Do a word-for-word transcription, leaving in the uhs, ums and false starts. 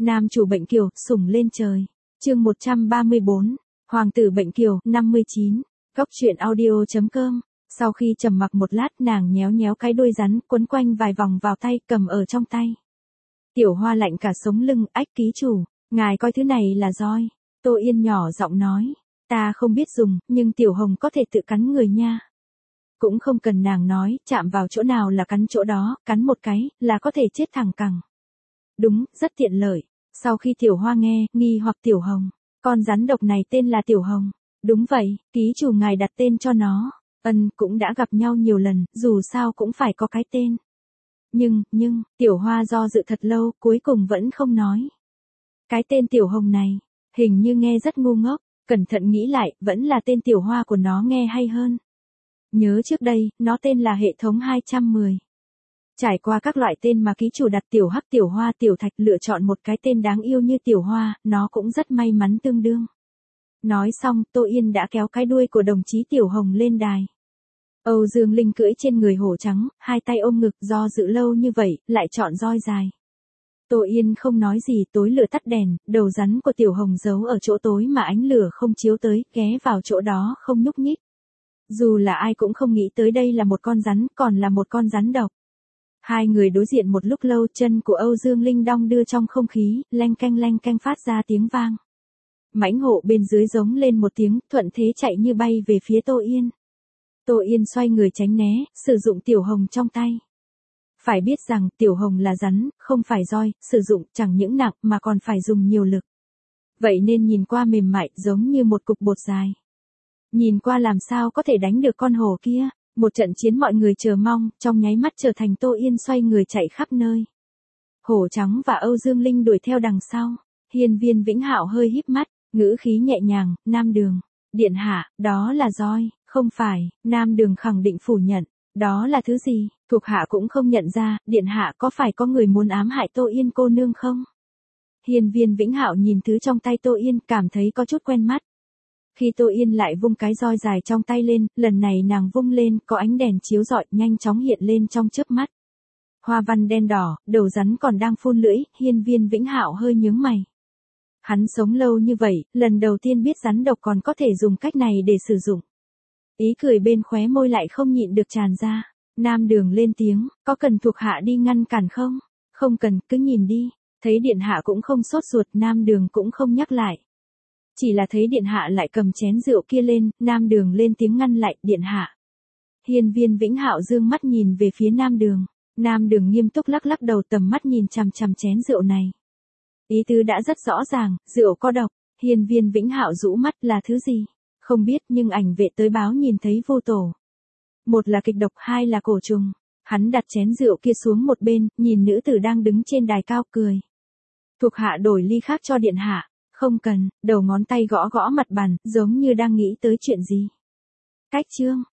Nam chủ bệnh kiều, sủng lên trời. Chương một trăm ba mươi bốn, Hoàng tử bệnh kiều, năm mươi chín. Góc truyện audio chấm com. Sau khi trầm mặc một lát, nàng nhéo nhéo cái đuôi rắn, quấn quanh vài vòng vào tay, cầm ở trong tay. Tiểu Hoa lạnh cả sống lưng, ách ký chủ, ngài coi thứ này là roi. Tô Yên nhỏ giọng nói, ta không biết dùng, nhưng Tiểu Hồng có thể tự cắn người nha. Cũng không cần nàng nói, chạm vào chỗ nào là cắn chỗ đó, cắn một cái, là có thể chết thẳng cẳng. Đúng, rất tiện lợi. Sau khi Tiểu Hoa nghe, nghi hoặc Tiểu Hồng, con rắn độc này tên là Tiểu Hồng. Đúng vậy, ký chủ ngài đặt tên cho nó. Ân, cũng đã gặp nhau nhiều lần, dù sao cũng phải có cái tên. Nhưng, nhưng, Tiểu Hoa do dự thật lâu, cuối cùng vẫn không nói. Cái tên Tiểu Hồng này, hình như nghe rất ngu ngốc, cẩn thận nghĩ lại, vẫn là tên Tiểu Hoa của nó nghe hay hơn. Nhớ trước đây, nó tên là hệ thống hai trăm mười. Trải qua các loại tên mà ký chủ đặt Tiểu Hắc, Tiểu Hoa, Tiểu Thạch, lựa chọn một cái tên đáng yêu như Tiểu Hoa, nó cũng rất may mắn tương đương. Nói xong, Tô Yên đã kéo cái đuôi của đồng chí Tiểu Hồng lên đài. Âu Dương Linh cưỡi trên người hổ trắng, hai tay ôm ngực, do dự lâu như vậy, lại chọn roi dài. Tô Yên không nói gì, tối lửa tắt đèn, đầu rắn của Tiểu Hồng giấu ở chỗ tối mà ánh lửa không chiếu tới, ghé vào chỗ đó không nhúc nhích. Dù là ai cũng không nghĩ tới đây là một con rắn, còn là một con rắn độc. Hai người đối diện một lúc lâu, chân của Âu Dương Linh đong đưa trong không khí, leng keng leng keng phát ra tiếng vang. Mãnh hổ bên dưới giống lên một tiếng, thuận thế chạy như bay về phía Tô Yên. Tô Yên xoay người tránh né, sử dụng Tiểu Hồng trong tay. Phải biết rằng, Tiểu Hồng là rắn, không phải roi, sử dụng chẳng những nặng mà còn phải dùng nhiều lực. Vậy nên nhìn qua mềm mại, giống như một cục bột dài. Nhìn qua làm sao có thể đánh được con hổ kia. Một trận chiến mọi người chờ mong, trong nháy mắt trở thành Tô Yên xoay người chạy khắp nơi. Hổ trắng và Âu Dương Linh đuổi theo đằng sau. Hiên Viên Vĩnh Hạo hơi híp mắt, ngữ khí nhẹ nhàng, Nam Đường. Điện hạ, đó là roi, không phải. Nam Đường khẳng định phủ nhận. Đó là thứ gì? Thuộc hạ cũng không nhận ra, điện hạ có phải có người muốn ám hại Tô Yên cô nương không? Hiên Viên Vĩnh Hạo nhìn thứ trong tay Tô Yên, cảm thấy có chút quen mắt. Khi Tô Yên lại vung cái roi dài trong tay lên, lần này nàng vung lên, có ánh đèn chiếu rọi, nhanh chóng hiện lên trong chớp mắt. Hoa văn đen đỏ, đầu rắn còn đang phun lưỡi, Hiên Viên Vĩnh Hạo hơi nhướng mày. Hắn sống lâu như vậy, lần đầu tiên biết rắn độc còn có thể dùng cách này để sử dụng. Ý cười bên khóe môi lại không nhịn được tràn ra. Nam Đường lên tiếng, có cần thuộc hạ đi ngăn cản không? Không cần, cứ nhìn đi. Thấy điện hạ cũng không sốt ruột, Nam Đường cũng không nhắc lại. Chỉ là thấy điện hạ lại cầm chén rượu kia lên, Nam Đường lên tiếng ngăn lại, điện hạ. Hiên Viên Vĩnh Hạo dương mắt nhìn về phía Nam Đường. Nam Đường nghiêm túc lắc lắc đầu, tầm mắt nhìn chằm chằm chén rượu này. Ý tứ đã rất rõ ràng, rượu có độc. Hiên Viên Vĩnh Hạo rũ mắt, là thứ gì? Không biết, nhưng ảnh vệ tới báo nhìn thấy vô tổ. Một là kịch độc, hai là cổ trùng. Hắn đặt chén rượu kia xuống một bên, nhìn nữ tử đang đứng trên đài cao cười. Thuộc hạ đổi ly khác cho điện hạ. Không cần, đầu ngón tay gõ gõ mặt bàn, giống như đang nghĩ tới chuyện gì. Cách chương,